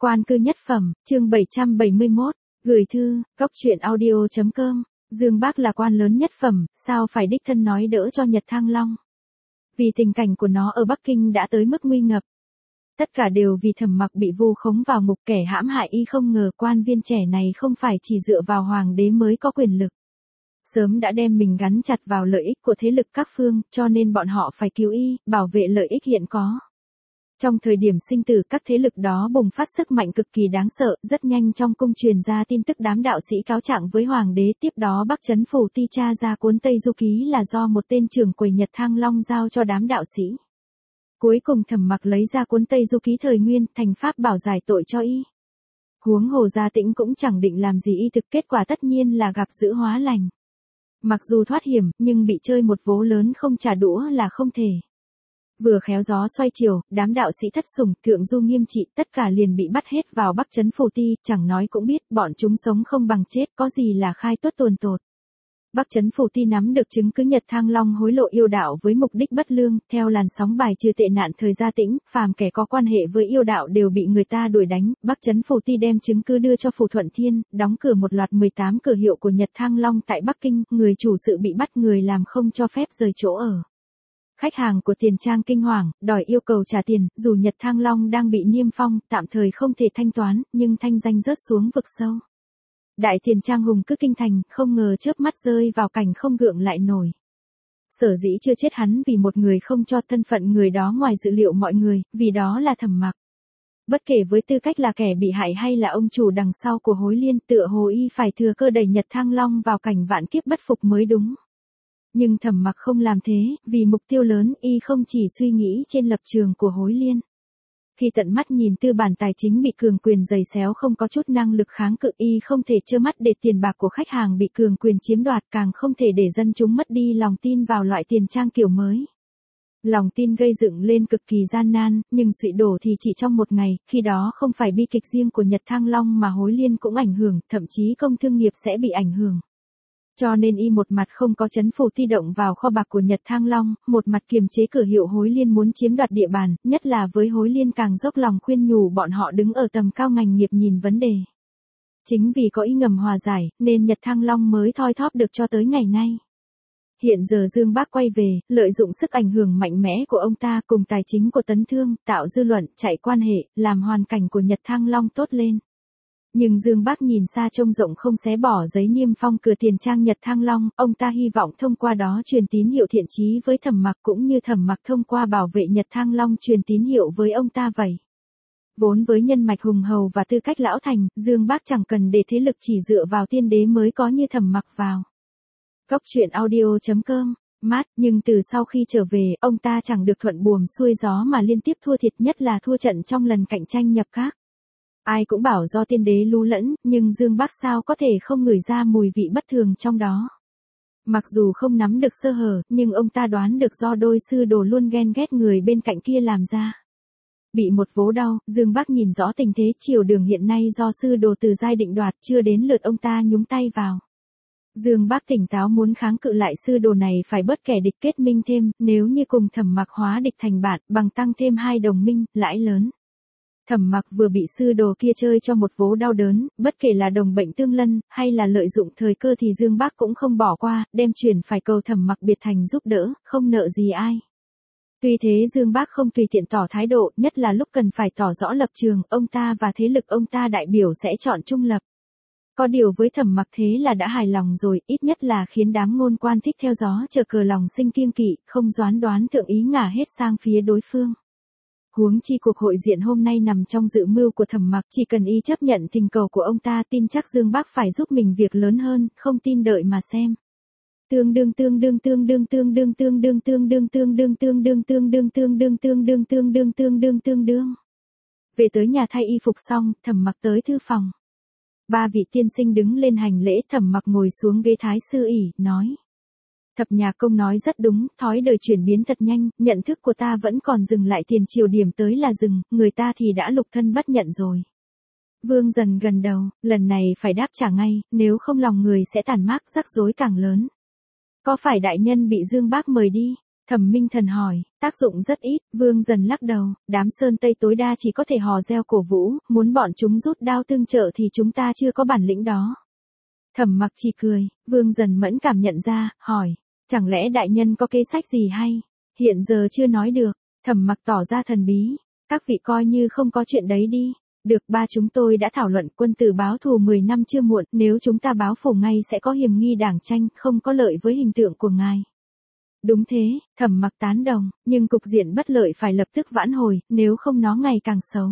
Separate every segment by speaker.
Speaker 1: Quan cư nhất phẩm, chương 771, gửi thư, goctruyện.audio.com, Dương Bác là quan lớn nhất phẩm, sao phải đích thân nói đỡ cho Nhật Thăng Long. Vì tình cảnh của nó ở Bắc Kinh đã tới mức nguy ngập. Tất cả đều vì Thẩm Mặc bị vu khống vào ngục, kẻ hãm hại y không ngờ quan viên trẻ này không phải chỉ dựa vào hoàng đế mới có quyền lực. Sớm đã đem mình gắn chặt vào lợi ích của thế lực các phương, cho nên bọn họ phải cứu y, bảo vệ lợi ích hiện có. Trong thời điểm sinh tử, các thế lực đó bùng phát sức mạnh cực kỳ đáng sợ, rất nhanh trong cung truyền ra tin tức đám đạo sĩ cáo trạng với hoàng đế, tiếp đó Bắc Chấn Phủ Ti tra ra cuốn Tây Du Ký là do một tên trưởng quầy Nhật Thăng Long giao cho đám đạo sĩ. Cuối cùng Thẩm Mặc lấy ra cuốn Tây Du Ký thời nguyên, thành pháp bảo giải tội cho y. Huống hồ Gia Tĩnh cũng chẳng định làm gì y thực, kết quả tất nhiên là gặp dữ hóa lành. Mặc dù thoát hiểm, nhưng bị chơi một vố lớn không trả đũa là không thể. Vừa khéo gió xoay chiều, đám đạo sĩ thất sủng, thượng du nghiêm trị, tất cả liền bị bắt hết vào Bắc Chấn Phủ Ti, chẳng nói cũng biết, bọn chúng sống không bằng chết, có gì là khai tốt tuồn tột. Bắc Chấn Phủ Ti nắm được chứng cứ Nhật Thăng Long hối lộ yêu đạo với mục đích bất lương, theo làn sóng bài trừ tệ nạn thời Gia Tĩnh, phàm kẻ có quan hệ với yêu đạo đều bị người ta đuổi đánh. Bắc Chấn Phủ Ti đem chứng cứ đưa cho Phủ Thuận Thiên, đóng cửa một loạt 18 cửa hiệu của Nhật Thăng Long tại Bắc Kinh, người chủ sự bị bắt, người làm không cho phép rời chỗ ở. Khách hàng của Tiền Trang kinh hoàng, đòi yêu cầu trả tiền, dù Nhật Thăng Long đang bị niêm phong, tạm thời không thể thanh toán, nhưng thanh danh rớt xuống vực sâu. Đại Tiền Trang hùng cứ kinh thành, không ngờ chớp mắt rơi vào cảnh không gượng lại nổi. Sở dĩ chưa chết hắn vì một người không cho, thân phận người đó ngoài dự liệu mọi người, vì đó là Thẩm Mặc. Bất kể với tư cách là kẻ bị hại hay là ông chủ đằng sau của Hối Liên, tựa hồ y phải thừa cơ đẩy Nhật Thăng Long vào cảnh vạn kiếp bất phục mới đúng. Nhưng Thẩm Mặc không làm thế, vì mục tiêu lớn, y không chỉ suy nghĩ trên lập trường của Hối Liên. Khi tận mắt nhìn tư bản tài chính bị cường quyền giày xéo không có chút năng lực kháng cự, y không thể trơ mắt để tiền bạc của khách hàng bị cường quyền chiếm đoạt, càng không thể để dân chúng mất đi lòng tin vào loại tiền trang kiểu mới. Lòng tin gây dựng lên cực kỳ gian nan, nhưng sụi đổ thì chỉ trong một ngày, khi đó không phải bi kịch riêng của Nhật Thăng Long mà Hối Liên cũng ảnh hưởng, thậm chí công thương nghiệp sẽ bị ảnh hưởng. Cho nên y một mặt không có Chấn Phủ Ti động vào kho bạc của Nhật Thăng Long, một mặt kiềm chế cửa hiệu Hối Liên muốn chiếm đoạt địa bàn, nhất là với Hối Liên càng dốc lòng khuyên nhủ bọn họ đứng ở tầm cao ngành nghiệp nhìn vấn đề. Chính vì có ý ngầm hòa giải, nên Nhật Thăng Long mới thoi thóp được cho tới ngày nay. Hiện giờ Dương Bác quay về, lợi dụng sức ảnh hưởng mạnh mẽ của ông ta cùng tài chính của Tấn Thương, tạo dư luận, chạy quan hệ, làm hoàn cảnh của Nhật Thăng Long tốt lên. Nhưng Dương Bác nhìn xa trông rộng không xé bỏ giấy niêm phong cửa Tiền Trang Nhật Thăng Long, ông ta hy vọng thông qua đó truyền tín hiệu thiện chí với Thẩm Mặc, cũng như Thẩm Mặc thông qua bảo vệ Nhật Thăng Long truyền tín hiệu với ông ta vậy. Vốn với nhân mạch hùng hầu và tư cách lão thành, Dương Bác chẳng cần để thế lực chỉ dựa vào tiên đế mới có như Thẩm Mặc vào. Goctruyện.audio.com, mát, nhưng từ sau khi trở về, ông ta chẳng được thuận buồm xuôi gió mà liên tiếp thua thiệt, nhất là thua trận trong lần cạnh tranh nhập các. Ai cũng bảo do tiên đế lú lẫn, nhưng Dương Bác sao có thể không ngửi ra mùi vị bất thường trong đó. Mặc dù không nắm được sơ hở, nhưng ông ta đoán được do đôi sư đồ luôn ghen ghét người bên cạnh kia làm ra. Bị một vố đau, Dương Bác nhìn rõ tình thế triều đường hiện nay do sư đồ Từ Giai định đoạt, chưa đến lượt ông ta nhúng tay vào. Dương Bác tỉnh táo muốn kháng cự lại sư đồ này phải bớt kẻ địch kết minh thêm, nếu như cùng Thẩm Mặc hóa địch thành bạn, bằng tăng thêm 2 đồng minh, lãi lớn. Thẩm Mặc vừa bị sư đồ kia chơi cho một vố đau đớn, bất kể là đồng bệnh tương lân, hay là lợi dụng thời cơ thì Dương Bác cũng không bỏ qua, đem chuyển phải cầu Thẩm Mặc biệt thành giúp đỡ, không nợ gì ai. Tuy thế Dương Bác không tùy tiện tỏ thái độ, nhất là lúc cần phải tỏ rõ lập trường, ông ta và thế lực ông ta đại biểu sẽ chọn trung lập. Có điều với Thẩm Mặc thế là đã hài lòng rồi, ít nhất là khiến đám ngôn quan thích theo gió chờ cờ lòng sinh kiêng kỵ, không doán đoán thượng ý ngả hết sang phía đối phương. Huống chi cuộc hội diện hôm nay nằm trong dự mưu của Thẩm Mặc, chỉ cần y chấp nhận thỉnh cầu của ông ta, tin chắc Dương Bác phải giúp mình việc lớn hơn, không tin đợi mà xem. Tương đương. Về tới nhà thay y phục xong, Thẩm Mặc tới thư phòng. 3 vị tiên sinh đứng lên hành lễ, Thẩm Mặc ngồi xuống ghế thái sư ỷ, nói: Thập nhà công nói rất đúng, thói đời chuyển biến thật nhanh, nhận thức của ta vẫn còn dừng lại tiền triều điểm tới là dừng, người ta thì đã lục thân bất nhận rồi. Vương dần gần đầu, lần này phải đáp trả ngay, nếu không lòng người sẽ tàn mác, rắc rối càng lớn. Có phải đại nhân bị Dương Bác mời đi? Thẩm Minh Thần hỏi, tác dụng rất ít, Vương Dần lắc đầu, đám Sơn Tây tối đa chỉ có thể hò reo cổ vũ, muốn bọn chúng rút đao tương trợ thì chúng ta chưa có bản lĩnh đó. Thẩm Mặc chỉ cười, Vương Dần mẫn cảm nhận ra, hỏi, chẳng lẽ đại nhân có kế sách gì hay? Hiện giờ chưa nói được. Thẩm Mặc tỏ ra thần bí, các vị coi như không có chuyện đấy đi. Được, ba chúng tôi đã thảo luận, quân tử báo thù 10 năm chưa muộn, nếu chúng ta báo phủ ngay sẽ có hiềm nghi đảng tranh, không có lợi với hình tượng của ngài. Đúng thế, Thẩm Mặc tán đồng, nhưng cục diện bất lợi phải lập tức vãn hồi, nếu không nó ngày càng xấu.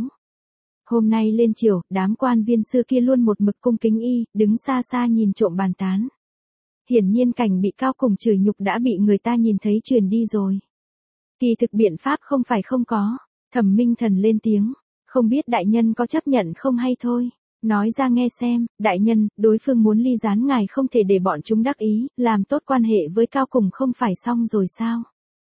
Speaker 1: Hôm nay lên triều, đám quan viên xưa kia luôn một mực cung kính y, đứng xa xa nhìn trộm bàn tán. Hiển nhiên cảnh bị Cao Cùng chửi nhục đã bị người ta nhìn thấy truyền đi rồi. Kỳ thực biện pháp không phải không có. Thẩm Minh Thần lên tiếng, không biết đại nhân có chấp nhận không hay thôi. Nói ra nghe xem, đại nhân, đối phương muốn ly gián ngài không thể để bọn chúng đắc ý, làm tốt quan hệ với Cao Cùng không phải xong rồi sao?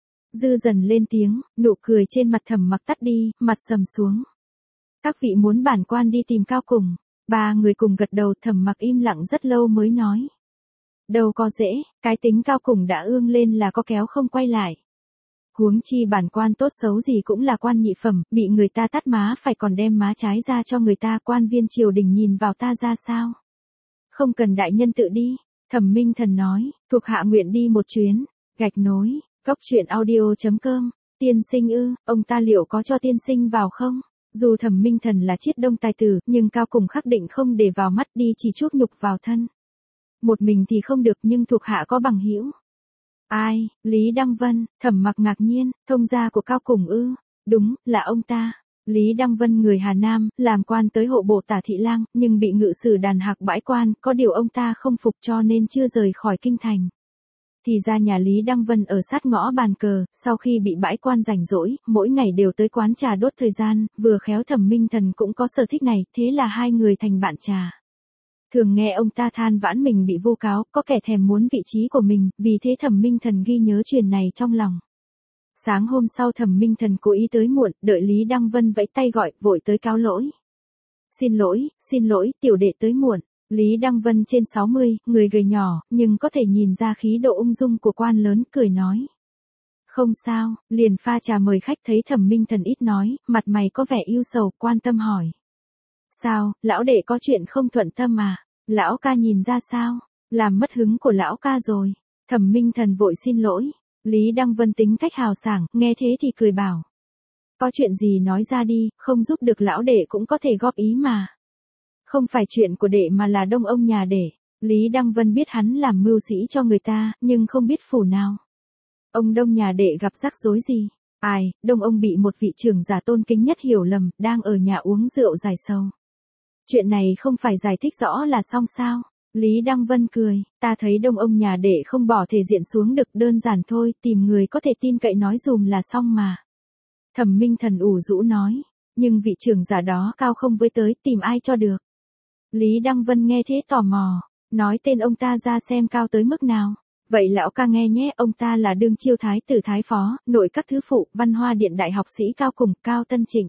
Speaker 1: Dư Dần lên tiếng, nụ cười trên mặt Thẩm Mặc tắt đi, mặt sầm xuống. Các vị muốn bản quan đi tìm Cao Cùng. Ba người cùng gật đầu. Thẩm Mặc im lặng rất lâu mới nói. Đâu có dễ, cái tính Cao Cùng đã ương lên là có kéo không quay lại. Huống chi bản quan tốt xấu gì cũng là quan nhị phẩm, bị người ta tát má phải còn đem má trái ra cho người ta, quan viên triều đình nhìn vào ta ra sao? Không cần đại nhân tự đi. Thẩm Minh Thần nói, thuộc hạ nguyện đi một chuyến. Gạch nối, góc truyện audio.com, tiên sinh ư, ông ta liệu có cho tiên sinh vào không? Dù Thẩm Minh Thần là chiết đông tài tử, nhưng Cao Cùng khắc định không để vào mắt, đi chỉ chuốc nhục vào thân. Một mình thì không được, nhưng thuộc hạ có bằng hữu. Ai? Lý Đăng Vân. Thẩm Mặc ngạc nhiên, thông gia của Cao Cùng ư? Đúng, là ông ta. Lý Đăng Vân người Hà Nam, làm quan tới hộ bộ Tả Thị Lang, nhưng bị ngự sử đàn hạc bãi quan, có điều ông ta không phục cho nên chưa rời khỏi kinh thành. Thì ra nhà Lý Đăng Vân ở sát ngõ bàn cờ, sau khi bị bãi quan rảnh rỗi, mỗi ngày đều tới quán trà đốt thời gian, vừa khéo Thẩm Minh Thần cũng có sở thích này, thế là hai người thành bạn trà. Thường nghe ông ta than vãn mình bị vu cáo, có kẻ thèm muốn vị trí của mình, vì thế Thẩm Minh Thần ghi nhớ chuyện này trong lòng. Sáng hôm sau Thẩm Minh Thần cố ý tới muộn, đợi Lý Đăng Vân vẫy tay gọi, vội tới cáo lỗi. Xin lỗi, tiểu đệ tới muộn. Lý Đăng Vân trên 60, người gầy nhỏ, nhưng có thể nhìn ra khí độ ung dung của quan lớn, cười nói. Không sao, liền pha trà mời khách. Thấy Thẩm Minh Thần ít nói, mặt mày có vẻ ưu sầu, quan tâm hỏi. Sao, lão đệ có chuyện không thuận tâm à? Lão ca nhìn ra sao? Làm mất hứng của lão ca rồi. Thẩm Minh Thần vội xin lỗi. Lý Đăng Vân tính cách hào sảng, nghe thế thì cười bảo. Có chuyện gì nói ra đi, không giúp được lão đệ cũng có thể góp ý mà. Không phải chuyện của đệ mà là đông ông nhà đệ. Lý Đăng Vân biết hắn làm mưu sĩ cho người ta, nhưng không biết phủ nào. Ông đông nhà đệ gặp rắc rối gì? Ai, đông ông bị một vị trưởng giả tôn kính nhất hiểu lầm, đang ở nhà uống rượu giải sầu. Chuyện này không phải giải thích rõ là xong sao? Lý Đăng Vân cười, ta thấy đông ông nhà đệ không bỏ thể diện xuống được, đơn giản thôi, tìm người có thể tin cậy nói dùm là xong mà. Thẩm Minh Thần ủ rũ nói, nhưng vị trưởng giả đó cao không với tới, tìm ai cho được. Lý Đăng Vân nghe thế tò mò, nói tên ông ta ra xem cao tới mức nào. Vậy lão ca nghe nhé, ông ta là đương chiêu thái tử thái phó, nội các thứ phụ, Văn Hoa Điện đại học sĩ Cao Cùng, Cao Tân Trịnh.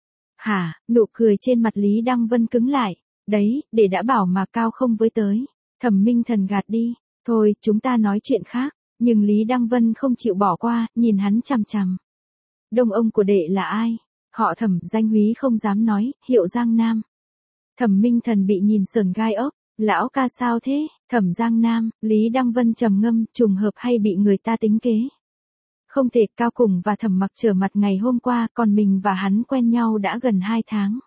Speaker 1: Hả, nụ cười trên mặt Lý Đăng Vân cứng lại. Đấy, để đã bảo mà cao không với tới. Thẩm Minh Thần gạt đi. Thôi, chúng ta nói chuyện khác. Nhưng Lý Đăng Vân không chịu bỏ qua, nhìn hắn chằm chằm. Đông ông của đệ là ai? Họ Thẩm, danh húy không dám nói, hiệu Giang Nam. Thẩm Minh Thần bị nhìn sờn gai ốc. Lão ca sao thế? Thẩm Giang Nam. Lý Đăng Vân trầm ngâm, trùng hợp hay bị người ta tính kế? Không thể. Cao Cùng và Thẩm Mặc trở mặt ngày hôm qua, còn mình và hắn quen nhau đã gần 2 tháng.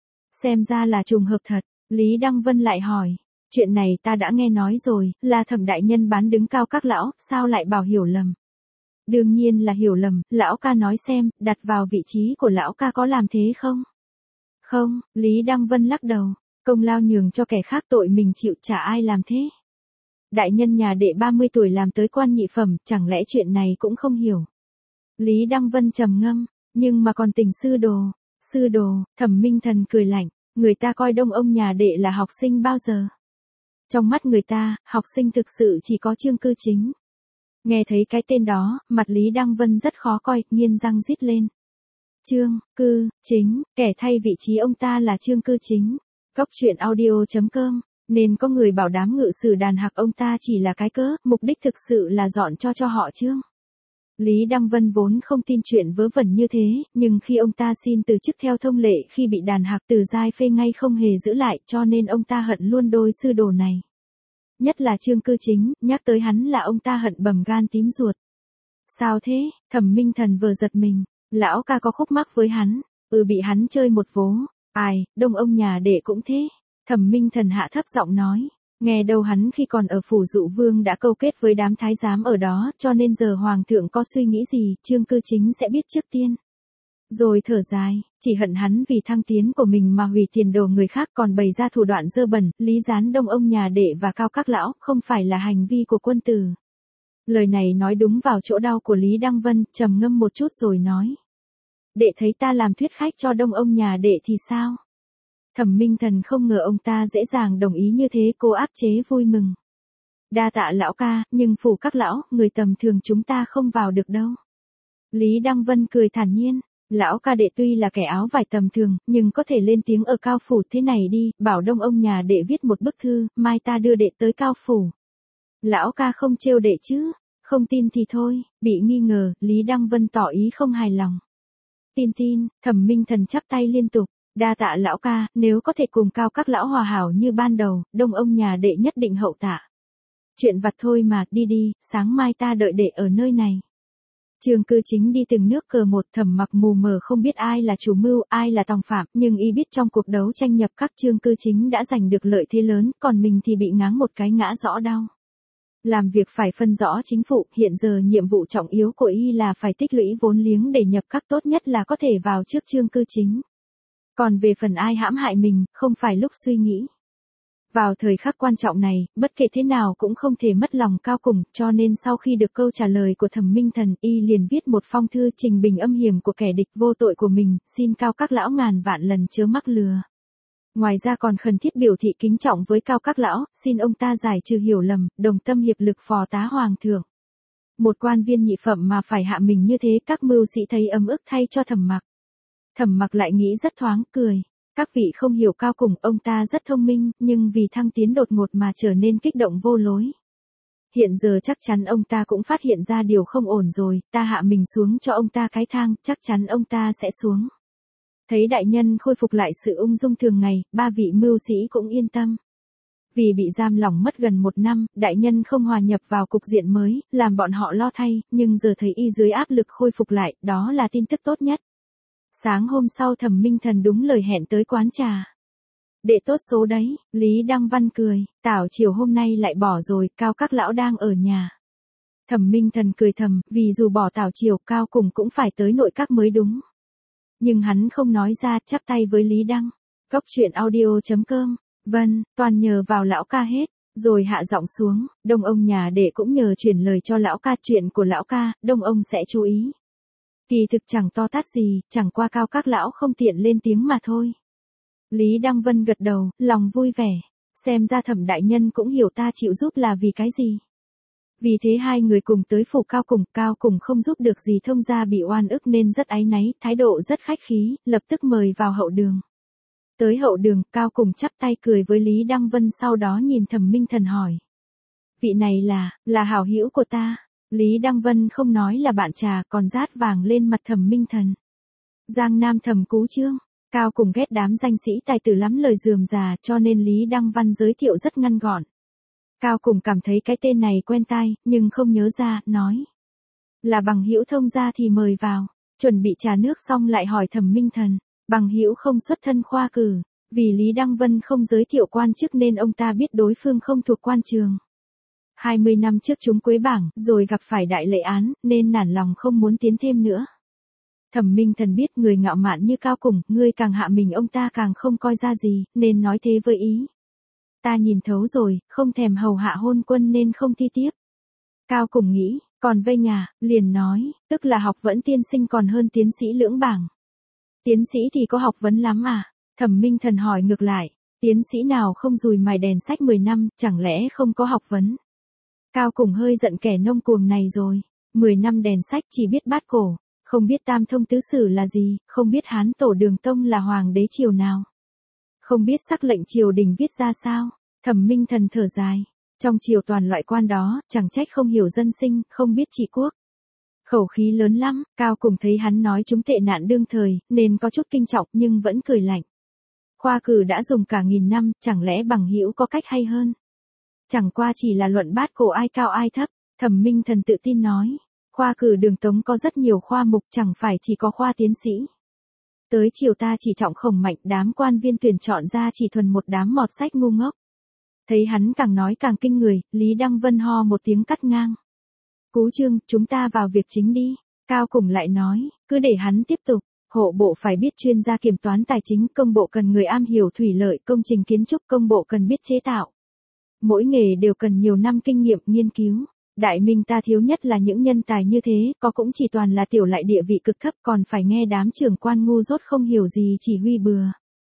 Speaker 1: Xem ra là trùng hợp thật. Lý Đăng Vân lại hỏi. Chuyện này ta đã nghe nói rồi, là Thẩm đại nhân bán đứng Cao các lão, sao lại bảo hiểu lầm? Đương nhiên là hiểu lầm, lão ca nói xem, đặt vào vị trí của lão ca có làm thế không? Không, Lý Đăng Vân lắc đầu. Công lao nhường cho kẻ khác, tội mình chịu, chả ai làm thế. Đại nhân nhà đệ 30 tuổi làm tới quan nhị phẩm, chẳng lẽ chuyện này cũng không hiểu? Lý Đăng Vân trầm ngâm, nhưng mà còn tình sư đồ. Sư đồ, Thẩm Minh Thần cười lạnh, người ta coi đông ông nhà đệ là học sinh bao giờ? Trong mắt người ta, học sinh thực sự chỉ có Trương Cư Chính. Nghe thấy cái tên đó, mặt Lý Đăng Vân rất khó coi, nghiến răng rít lên. Trương Cư Chính, kẻ thay vị trí ông ta là Trương Cư Chính. Góc truyện audio.com, nên có người bảo đám ngự sử đàn hạc ông ta chỉ là cái cớ, mục đích thực sự là dọn cho họ Trương. Lý Đăng Vân vốn không tin chuyện vớ vẩn như thế, nhưng khi ông ta xin từ chức theo thông lệ khi bị đàn hạc Từ Giai phê ngay không hề giữ lại, cho nên ông ta hận luôn đôi sư đồ này. Nhất là Trương Cư Chính, nhắc tới hắn là ông ta hận bầm gan tím ruột. Sao thế? Thẩm Minh Thần vừa giật mình, lão ca có khúc mắc với hắn, bị hắn chơi một vố. Ai, đông ông nhà đệ cũng thế. Thẩm Minh Thần hạ thấp giọng nói. Nghe đâu hắn khi còn ở phủ Dụ Vương đã câu kết với đám thái giám ở đó, cho nên giờ hoàng thượng có suy nghĩ gì, Trương Cư Chính sẽ biết trước tiên. Rồi thở dài, chỉ hận hắn vì thăng tiến của mình mà hủy tiền đồ người khác, còn bày ra thủ đoạn dơ bẩn, lý gián đông ông nhà đệ và Cao các lão, không phải là hành vi của quân tử. Lời này nói đúng vào chỗ đau của Lý Đăng Vân, trầm ngâm một chút rồi nói. Đệ thấy ta làm thuyết khách cho đông ông nhà đệ thì sao? Thẩm Minh Thần không ngờ ông ta dễ dàng đồng ý như thế, cô áp chế vui mừng. Đa tạ lão ca, nhưng phủ các lão, người tầm thường chúng ta không vào được đâu. Lý Đăng Vân cười thản nhiên, lão ca đệ tuy là kẻ áo vải tầm thường, nhưng có thể lên tiếng ở Cao phủ. Thế này đi, bảo đông ông nhà đệ viết một bức thư, mai ta đưa đệ tới Cao phủ. Lão ca không trêu đệ chứ? Không tin thì thôi. Bị nghi ngờ, Lý Đăng Vân tỏ ý không hài lòng. Tin, Thẩm Minh Thần chắp tay liên tục. Đa tạ lão ca, nếu có thể cùng Cao các lão hòa hảo như ban đầu, đông ông nhà đệ nhất định hậu tạ. Chuyện vặt thôi mà, đi, sáng mai ta đợi đệ ở nơi này. Trương Cư Chính đi từng nước cờ một, Thẩm Mặc mù mờ không biết ai là chủ mưu, ai là tòng phạm, nhưng y biết trong cuộc đấu tranh nhập các Trương Cư Chính đã giành được lợi thế lớn, còn mình thì bị ngáng một cái ngã rõ đau. Làm việc phải phân rõ chính phụ, hiện giờ nhiệm vụ trọng yếu của y là phải tích lũy vốn liếng để nhập các, tốt nhất là có thể vào trước Trương Cư Chính. Còn về phần ai hãm hại mình, không phải lúc suy nghĩ. Vào thời khắc quan trọng này, bất kể thế nào cũng không thể mất lòng Cao cùng, cho nên sau khi được câu trả lời của Thẩm Minh Thần, y liền viết một phong thư trình bình âm hiểm của kẻ địch vô tội của mình, xin Cao các lão ngàn vạn lần chớ mắc lừa. Ngoài ra còn khẩn thiết biểu thị kính trọng với Cao các lão, xin ông ta giải trừ hiểu lầm, đồng tâm hiệp lực phò tá hoàng thượng. Một quan viên nhị phẩm mà phải hạ mình như thế, các mưu sĩ thấy ấm ức thay cho Thẩm Mặc. Thẩm Mặc lại nghĩ rất thoáng, cười. Các vị không hiểu Cao cùng, ông ta rất thông minh, nhưng vì thăng tiến đột ngột mà trở nên kích động vô lối. Hiện giờ chắc chắn ông ta cũng phát hiện ra điều không ổn rồi, ta hạ mình xuống cho ông ta cái thang, chắc chắn ông ta sẽ xuống. Thấy đại nhân khôi phục lại sự ung dung thường ngày, ba vị mưu sĩ cũng yên tâm. Vì bị giam lỏng mất gần 1 năm, đại nhân không hòa nhập vào cục diện mới, làm bọn họ lo thay, nhưng giờ thấy y dưới áp lực khôi phục lại, đó là tin tức tốt nhất. Sáng hôm sau Thẩm Minh Thần đúng lời hẹn tới quán trà. Đệ tốt số đấy, Lý Đăng Văn cười, tảo chiều hôm nay lại bỏ rồi, Cao các lão đang ở nhà. Thẩm Minh Thần cười thầm, vì dù bỏ tảo chiều, Cao cùng cũng phải tới nội các mới đúng. Nhưng hắn không nói ra, chắp tay với Lý Đăng. Cốc truyện audio.com, vâng, toàn nhờ vào lão ca hết. Rồi hạ giọng xuống, đông ông nhà đệ cũng nhờ chuyển lời cho lão ca, chuyện của lão ca, đông ông sẽ chú ý. Kỳ thực chẳng to tát gì, chẳng qua Cao các lão không tiện lên tiếng mà thôi. Lý Đăng Vân gật đầu, lòng vui vẻ. Xem ra Thẩm đại nhân cũng hiểu ta chịu giúp là vì cái gì. Vì thế hai người cùng tới phủ Cao cùng không giúp được gì thông gia bị oan ức nên rất áy náy, thái độ rất khách khí, lập tức mời vào hậu đường. Tới hậu đường, Cao cùng chắp tay cười với Lý Đăng Vân, sau đó nhìn Thẩm Minh Thần hỏi. Vị này là hảo hữu của ta. Lý Đăng Vân không nói là bạn trà, còn rát vàng lên mặt Thẩm Minh Thần. Giang Nam Thẩm Cú Chương. Cao cùng ghét đám danh sĩ tài tử lắm lời rườm rà, cho nên Lý Đăng Văn giới thiệu rất ngắn gọn. Cao cùng cảm thấy cái tên này quen tai, nhưng không nhớ ra, nói. Là bằng hữu thông gia thì mời vào. Chuẩn bị trà nước xong lại hỏi Thẩm Minh Thần. Bằng hữu không xuất thân khoa cử. Vì Lý Đăng Vân không giới thiệu quan chức nên ông ta biết đối phương không thuộc quan trường. 20 năm trước trúng quế bảng, rồi gặp phải đại lệ án, nên nản lòng không muốn tiến thêm nữa. Thẩm Minh Thần biết người ngạo mạn như Cao cùng, ngươi càng hạ mình ông ta càng không coi ra gì, nên nói thế với ý. Ta nhìn thấu rồi, không thèm hầu hạ hôn quân nên không thi tiếp. Cao cùng nghĩ, còn vây nhà, liền nói, tức là học vấn tiên sinh còn hơn tiến sĩ lưỡng bảng. Tiến sĩ thì có học vấn lắm à? Thẩm Minh Thần hỏi ngược lại, tiến sĩ nào không dùi mài đèn sách 10 năm, chẳng lẽ không có học vấn? Cao cùng hơi giận kẻ nông cuồng này rồi, 10 năm đèn sách chỉ biết bát cổ, không biết tam thông tứ sử là gì, không biết Hán tổ Đường Tông là hoàng đế triều nào. Không biết sắc lệnh triều đình viết ra sao. Thẩm Minh Thần thở dài, trong triều toàn loại quan đó, chẳng trách không hiểu dân sinh, không biết trị quốc. Khẩu khí lớn lắm, Cao Cùng thấy hắn nói chúng tệ nạn đương thời, nên có chút kinh trọng nhưng vẫn cười lạnh. Khoa cử đã dùng cả 1000 năm, chẳng lẽ bằng hữu có cách hay hơn? Chẳng qua chỉ là luận bát cổ ai cao ai thấp, Thẩm Minh Thần tự tin nói. Khoa cử Đường Tống có rất nhiều khoa mục, chẳng phải chỉ có khoa tiến sĩ. Tới chiều ta chỉ trọng Khổng Mạnh, đám quan viên tuyển chọn ra chỉ thuần một đám mọt sách ngu ngốc. Thấy hắn càng nói càng kinh người, Lý Đăng Vân ho một tiếng cắt ngang. Cú Trương, chúng ta vào việc chính đi. Cao Cùng lại nói, cứ để hắn tiếp tục. Hộ bộ phải biết chuyên gia kiểm toán tài chính, công bộ cần người am hiểu thủy lợi, công trình kiến trúc, công bộ cần biết chế tạo. Mỗi nghề đều cần nhiều năm kinh nghiệm nghiên cứu. Đại Minh ta thiếu nhất là những nhân tài như thế, có cũng chỉ toàn là tiểu lại địa vị cực thấp, còn phải nghe đám trưởng quan ngu dốt không hiểu gì chỉ huy bừa.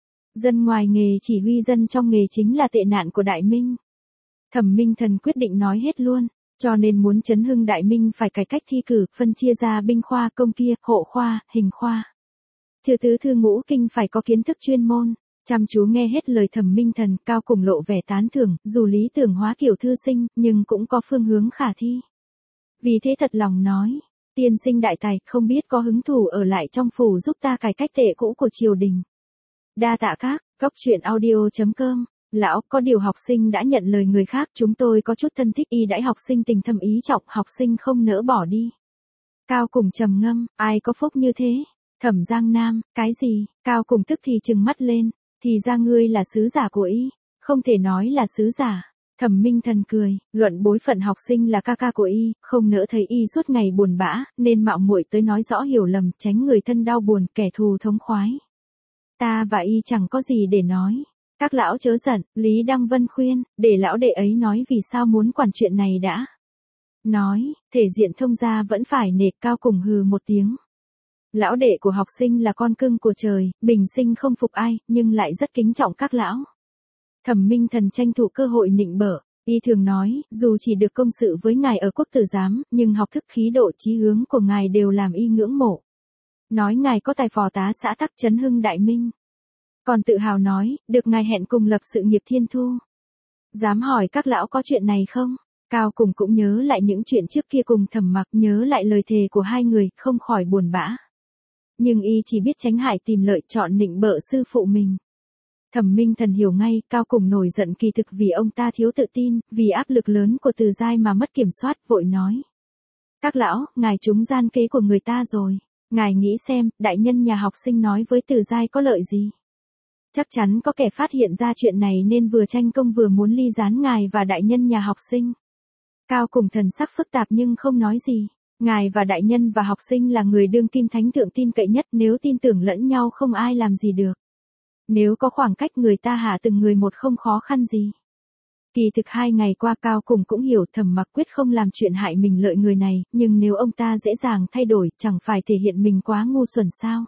Speaker 1: Dân ngoài nghề chỉ huy, dân trong nghề chính là tệ nạn của Đại Minh. Thẩm Minh Thần quyết định nói hết luôn, cho nên muốn chấn hưng Đại Minh phải cải cách thi cử, phân chia ra binh khoa, công kia, hộ khoa, hình khoa. Trừ tứ thư ngũ kinh phải có kiến thức chuyên môn. Chăm chú nghe hết lời Thẩm Minh Thần, Cao Cùng lộ vẻ tán thưởng, dù lý tưởng hóa kiểu thư sinh, nhưng cũng có phương hướng khả thi. Vì thế thật lòng nói, tiên sinh đại tài, không biết có hứng thú ở lại trong phủ giúp ta cải cách tệ cũ của triều đình. Đa tạ các, góc truyện audio.com. Lão, có điều học sinh đã nhận lời người khác, chúng tôi có chút thân thích y đãi học sinh tình thâm ý trọng, học sinh không nỡ bỏ đi. Cao Cùng trầm ngâm, ai có phúc như thế? Thẩm Giang Nam, cái gì? Cao Cùng tức thì trừng mắt lên. Thì ra ngươi là sứ giả của y, không thể nói là sứ giả. Thẩm Minh Thần cười, luận bối phận học sinh là ca ca của y, không nỡ thấy y suốt ngày buồn bã, nên mạo muội tới nói rõ hiểu lầm, tránh người thân đau buồn, kẻ thù thống khoái. Ta và y chẳng có gì để nói. Các lão chớ giận, Lý Đăng Vân khuyên, để lão đệ ấy nói vì sao muốn quản chuyện này đã. Nói, thể diện thông gia vẫn phải nể. Cao Cùng hừ một tiếng. Lão đệ của học sinh là con cưng của trời, bình sinh không phục ai, nhưng lại rất kính trọng các lão. Thẩm Minh Thần tranh thủ cơ hội nịnh bợ, y thường nói, dù chỉ được công sự với ngài ở quốc tử giám, nhưng học thức khí độ chí hướng của ngài đều làm y ngưỡng mộ. Nói ngài có tài phò tá xã tắc chấn hưng Đại Minh. Còn tự hào nói, được ngài hẹn cùng lập sự nghiệp thiên thu. Dám hỏi các lão có chuyện này không? Cao Cùng cũng nhớ lại những chuyện trước kia cùng Thẩm Mặc, nhớ lại lời thề của hai người, không khỏi buồn bã. Nhưng y chỉ biết tránh hại tìm lợi, chọn nịnh bợ sư phụ mình. Thẩm Minh Thần hiểu ngay, Cao Cùng nổi giận kỳ thực vì ông ta thiếu tự tin, vì áp lực lớn của Từ Giai mà mất kiểm soát, vội nói. Các lão, ngài trúng gian kế của người ta rồi. Ngài nghĩ xem, đại nhân nhà học sinh nói với Từ Giai có lợi gì? Chắc chắn có kẻ phát hiện ra chuyện này nên vừa tranh công vừa muốn ly gián ngài và đại nhân nhà học sinh. Cao Cùng thần sắc phức tạp nhưng không nói gì. Ngài và đại nhân và học sinh là người đương kim thánh thượng tin cậy nhất, nếu tin tưởng lẫn nhau không ai làm gì được. Nếu có khoảng cách người ta hạ từng người một không khó khăn gì. Kỳ thực 2 ngày qua Cao Cùng cũng hiểu Thẩm Mặc quyết không làm chuyện hại mình lợi người này, nhưng nếu ông ta dễ dàng thay đổi, chẳng phải thể hiện mình quá ngu xuẩn sao?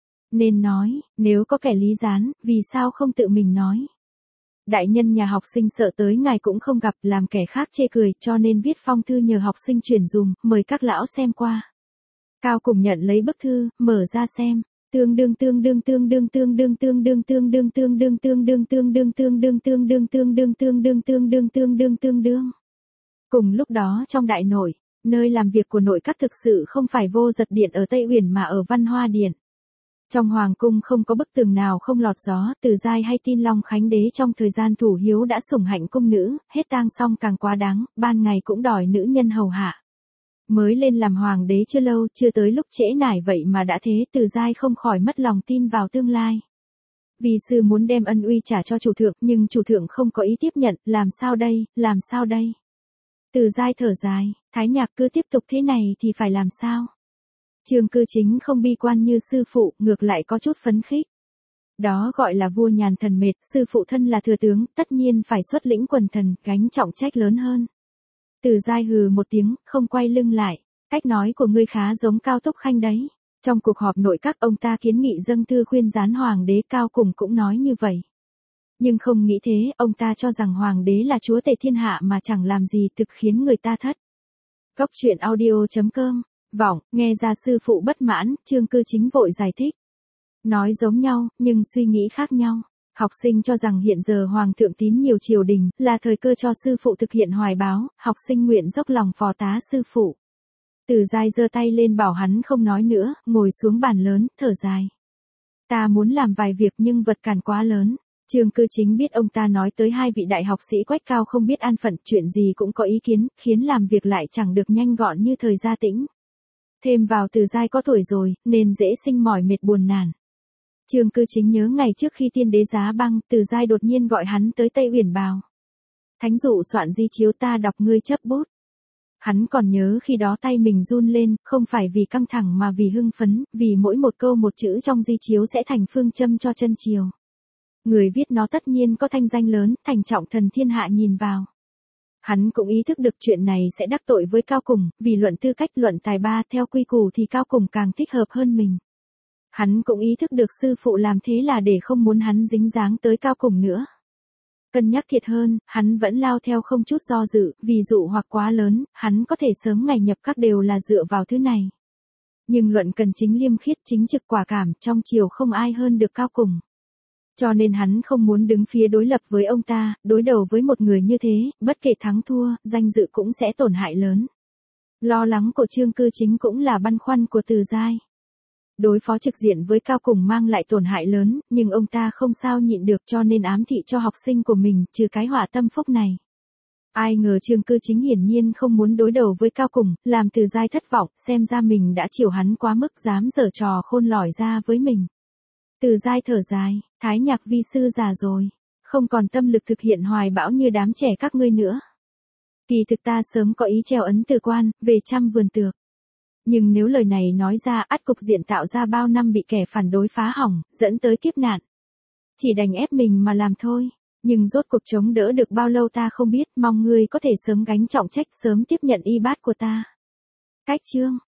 Speaker 1: Nên nói, nếu có kẻ lý gián, vì sao không tự mình nói? Đại nhân nhà học sinh sợ tới ngài cũng không gặp, làm kẻ khác chê cười, cho nên viết phong thư nhờ học sinh chuyển dùm, mời các lão xem qua. Cao Cùng nhận lấy bức thư, mở ra xem. Tương đương tương đương tương đương tương đương tương đương tương đương tương đương tương đương tương đương tương đương tương đương tương đương tương đương tương đương tương đương tương đương. Cùng lúc đó trong đại nội, nơi làm việc của nội các thực sự không phải Vô Giật Điện ở Tây Uyển mà ở Văn Hoa Điện. Trong hoàng cung không có bức tường nào không lọt gió, Từ Giai hay tin Long Khánh đế trong thời gian thủ hiếu đã sủng hạnh cung nữ, hết tang xong càng quá đáng, ban ngày cũng đòi nữ nhân hầu hạ. Mới lên làm hoàng đế chưa lâu, chưa tới lúc trễ nải vậy mà đã thế, Từ Giai không khỏi mất lòng tin vào tương lai. Vì sư muốn đem ân uy trả cho chủ thượng, nhưng chủ thượng không có ý tiếp nhận, làm sao đây, làm sao đây? Từ Giai thở dài, Thái Nhạc cứ tiếp tục thế này thì phải làm sao? Trương Cư Chính không bi quan như sư phụ, ngược lại có chút phấn khích. Đó gọi là vua nhàn thần mệt, sư phụ thân là thừa tướng, tất nhiên phải xuất lĩnh quần thần, gánh trọng trách lớn hơn. Từ Giai hừ một tiếng, không quay lưng lại. Cách nói của ngươi khá giống Cao Túc Khanh đấy. Trong cuộc họp nội các ông ta kiến nghị dâng thư khuyên gián hoàng đế, Cao Cùng cũng nói như vậy. Nhưng không nghĩ thế, ông ta cho rằng hoàng đế là chúa tể thiên hạ mà chẳng làm gì, thực khiến người ta thất. Góc truyện audio.com. Vọng, nghe ra sư phụ bất mãn, Trương Cư Chính vội giải thích. Nói giống nhau, nhưng suy nghĩ khác nhau. Học sinh cho rằng hiện giờ hoàng thượng tín nhiều triều đình, là thời cơ cho sư phụ thực hiện hoài báo, học sinh nguyện dốc lòng phò tá sư phụ. Từ Giai giơ tay lên bảo hắn không nói nữa, ngồi xuống bàn lớn, thở dài. Ta muốn làm vài việc nhưng vật cản quá lớn. Trương Cư Chính biết ông ta nói tới hai vị đại học sĩ quách cao không biết an phận, chuyện gì cũng có ý kiến, khiến làm việc lại chẳng được nhanh gọn như thời Gia Tĩnh. Thêm vào Từ Giai có tuổi rồi, nên dễ sinh mỏi mệt buồn nản. Trương Cư Chính nhớ ngày trước khi tiên đế giá băng, Từ Giai đột nhiên gọi hắn tới Tây Uyển Bào. Thánh dụ soạn di chiếu ta đọc ngươi chấp bút. Hắn còn nhớ khi đó tay mình run lên, không phải vì căng thẳng mà vì hưng phấn, vì mỗi một câu một chữ trong di chiếu sẽ thành phương châm cho chân triều. Người viết nó tất nhiên có thanh danh lớn, thành trọng thần thiên hạ nhìn vào. Hắn cũng ý thức được chuyện này sẽ đắc tội với Cao Cùng, vì luận tư cách luận tài ba theo quy củ thì Cao Cùng càng thích hợp hơn mình. Hắn cũng ý thức được sư phụ làm thế là để không muốn hắn dính dáng tới Cao Cùng nữa. Cân nhắc thiệt hơn, hắn vẫn lao theo không chút do dự, vì dụ hoặc quá lớn, hắn có thể sớm ngày nhập các đều là dựa vào thứ này. Nhưng luận cần chính liêm khiết chính trực quả cảm, trong triều không ai hơn được Cao Cùng. Cho nên hắn không muốn đứng phía đối lập với ông ta, đối đầu với một người như thế, bất kể thắng thua, danh dự cũng sẽ tổn hại lớn. Lo lắng của Trương Cư Chính cũng là băn khoăn của Từ Giai. Đối phó trực diện với Cao Cùng mang lại tổn hại lớn, nhưng ông ta không sao nhịn được cho nên ám thị cho học sinh của mình, trừ cái họa tâm phúc này. Ai ngờ Trương Cư Chính hiển nhiên không muốn đối đầu với Cao Cùng, làm Từ Giai thất vọng, xem ra mình đã chiều hắn quá mức dám giở trò khôn lỏi ra với mình. Từ Giai thở dài, Thái Nhạc vi sư già rồi, không còn tâm lực thực hiện hoài bão như đám trẻ các ngươi nữa. Kỳ thực ta sớm có ý treo ấn từ quan, về chăm vườn tược. Nhưng nếu lời này nói ra ắt cục diện tạo ra bao năm bị kẻ phản đối phá hỏng, dẫn tới kiếp nạn. Chỉ đành ép mình mà làm thôi, nhưng rốt cuộc chống đỡ được bao lâu ta không biết, mong ngươi có thể sớm gánh trọng trách, sớm tiếp nhận y bát của ta. Cách chương